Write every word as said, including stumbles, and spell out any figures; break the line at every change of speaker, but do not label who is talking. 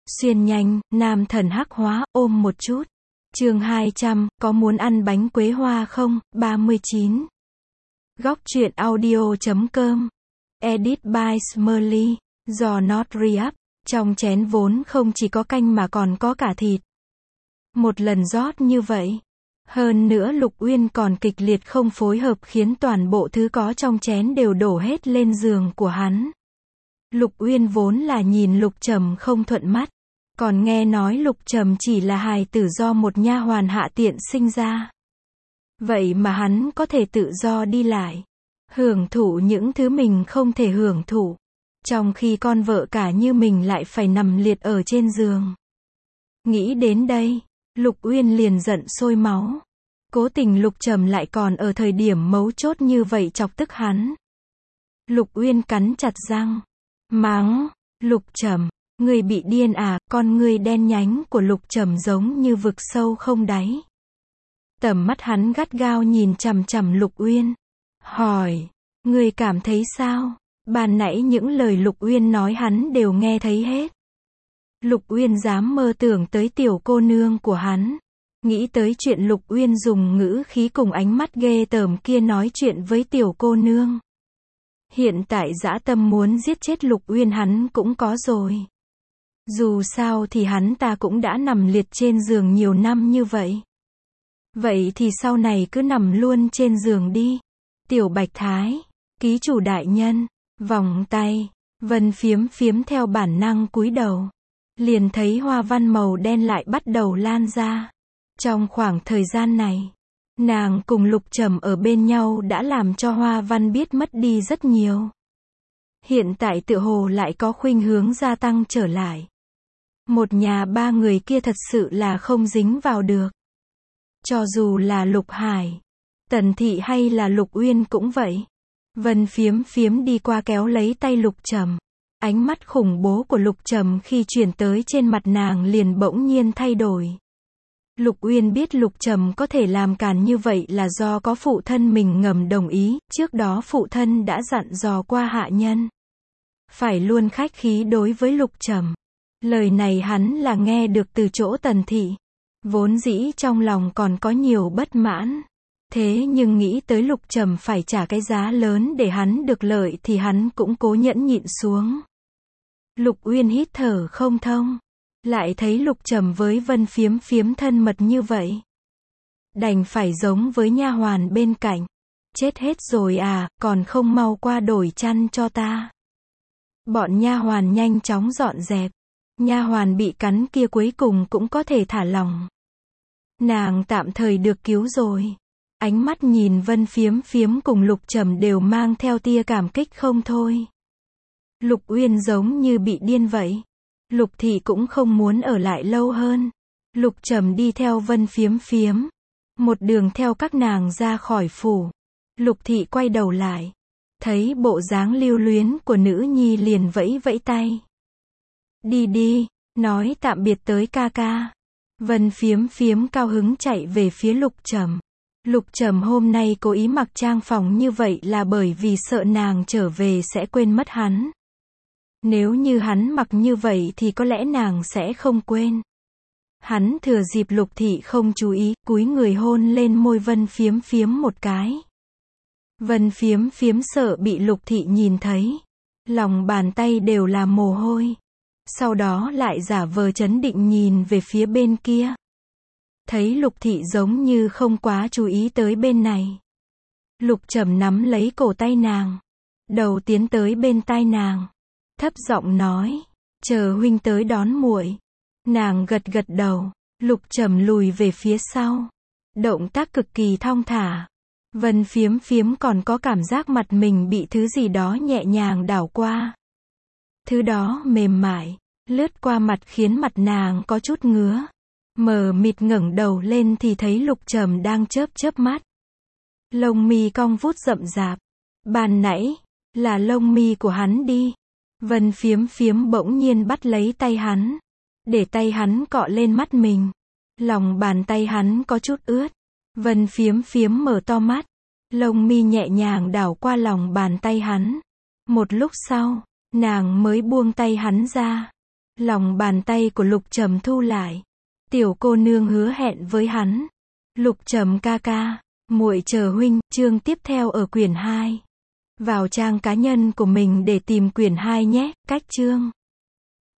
Xuyên nhanh, nam thần hắc hóa, ôm một chút. Chương hai trăm, có muốn ăn bánh quế hoa không? ba mươi chín. Góc truyện audio chấm com. Edit by Smurly. Do Not Re-up. Trong chén vốn không chỉ có canh mà còn có cả thịt. Một lần rót như vậy. Hơn nữa Lục Uyên còn kịch liệt không phối hợp khiến toàn bộ thứ có trong chén đều đổ hết lên giường của hắn. Lục Uyên vốn là nhìn Lục Trầm không thuận mắt. Còn nghe nói Lục Trầm chỉ là hài tử do một nha hoàn hạ tiện sinh ra. Vậy mà hắn có thể tự do đi lại, hưởng thụ những thứ mình không thể hưởng thụ. Trong khi con vợ cả như mình lại phải nằm liệt ở trên giường. Nghĩ đến đây, Lục Uyên liền giận sôi máu. Cố tình Lục Trầm lại còn ở thời điểm mấu chốt như vậy chọc tức hắn. Lục Uyên cắn chặt răng, mắng, Lục Trầm, ngươi bị điên à? Con ngươi đen nhánh của Lục Trầm giống như vực sâu không đáy. Tầm mắt hắn gắt gao nhìn chằm chằm Lục Uyên, hỏi, ngươi cảm thấy sao? Ban nãy những lời Lục Uyên nói hắn đều nghe thấy hết. Lục Uyên dám mơ tưởng tới tiểu cô nương của hắn. Nghĩ tới chuyện Lục Uyên dùng ngữ khí cùng ánh mắt ghê tởm kia nói chuyện với tiểu cô nương. Hiện tại dã tâm muốn giết chết Lục Uyên hắn cũng có rồi. Dù sao thì hắn ta cũng đã nằm liệt trên giường nhiều năm như vậy. Vậy thì sau này cứ nằm luôn trên giường đi. Tiểu Bạch Thái, ký chủ đại nhân, vòng tay, Vân Phiếm Phiếm theo bản năng cúi đầu. Liền thấy hoa văn màu đen lại bắt đầu lan ra. Trong khoảng thời gian này, nàng cùng Lục Trầm ở bên nhau đã làm cho hoa văn biết mất đi rất nhiều. Hiện tại tựa hồ lại có khuynh hướng gia tăng trở lại. Một nhà ba người kia thật sự là không dính vào được. Cho dù là Lục Hải, Tần Thị hay là Lục Uyên cũng vậy. Vân Phiếm Phiếm đi qua kéo lấy tay Lục Trầm. Ánh mắt khủng bố của Lục Trầm khi chuyển tới trên mặt nàng liền bỗng nhiên thay đổi. Lục Uyên biết Lục Trầm có thể làm càn như vậy là do có phụ thân mình ngầm đồng ý, trước đó phụ thân đã dặn dò qua hạ nhân. Phải luôn khách khí đối với Lục Trầm. Lời này hắn là nghe được từ chỗ Tần Thị. Vốn dĩ trong lòng còn có nhiều bất mãn. Thế nhưng nghĩ tới Lục Trầm phải trả cái giá lớn để hắn được lợi thì hắn cũng cố nhẫn nhịn xuống. Lục Uyên hít thở không thông. Lại thấy Lục Trầm với Vân Phiếm Phiếm thân mật như vậy. Đành phải giống với nha hoàn bên cạnh. Chết hết rồi à, còn không mau qua đổi chăn cho ta. Bọn nha hoàn nhanh chóng dọn dẹp. Nha hoàn bị cắn kia cuối cùng cũng có thể thả lỏng. Nàng tạm thời được cứu rồi. Ánh mắt nhìn Vân Phiếm Phiếm cùng Lục Trầm đều mang theo tia cảm kích không thôi. Lục Uyên giống như bị điên vậy. Lục Thị cũng không muốn ở lại lâu hơn. Lục Trầm đi theo Vân Phiếm Phiếm. Một đường theo các nàng ra khỏi phủ. Lục Thị quay đầu lại. Thấy bộ dáng lưu luyến của nữ nhi liền vẫy vẫy tay. Đi đi, nói tạm biệt tới ca ca. Vân Phiếm Phiếm cao hứng chạy về phía Lục Trầm. Lục Trầm hôm nay cố ý mặc trang phòng như vậy là bởi vì sợ nàng trở về sẽ quên mất hắn. Nếu như hắn mặc như vậy thì có lẽ nàng sẽ không quên. Hắn thừa dịp Lục Thị không chú ý, cúi người hôn lên môi Vân Phiếm Phiếm một cái. Vân Phiếm Phiếm sợ bị Lục Thị nhìn thấy. Lòng bàn tay đều là mồ hôi. Sau đó lại giả vờ trấn định nhìn về phía bên kia. Thấy Lục Thị giống như không quá chú ý tới bên này. Lục Trầm nắm lấy cổ tay nàng. Đầu tiến tới bên tai nàng. Thấp giọng nói, chờ huynh tới đón muội. Nàng gật gật đầu. Lục Trầm lùi về phía sau. Động tác cực kỳ thong thả. Vân Phiếm Phiếm còn có cảm giác mặt mình bị thứ gì đó nhẹ nhàng đảo qua. Thứ đó mềm mại, lướt qua mặt khiến mặt nàng có chút ngứa. Mờ mịt ngẩng đầu lên thì thấy Lục Trầm đang chớp chớp mắt. Lông mi cong vút rậm rạp. Ban nãy, là lông mi của hắn đi. Vân Phiếm Phiếm bỗng nhiên bắt lấy tay hắn. Để tay hắn cọ lên mắt mình. Lòng bàn tay hắn có chút ướt. Vân Phiếm Phiếm mở to mắt. Lông mi nhẹ nhàng đảo qua lòng bàn tay hắn. Một lúc sau, nàng mới buông tay hắn ra. Lòng bàn tay của Lục Trầm thu lại. Tiểu cô nương hứa hẹn với hắn. Lục Trầm ca ca, muội chờ huynh, chương tiếp theo ở quyển hai. Vào trang cá nhân của mình để tìm quyển hai nhé, cách chương.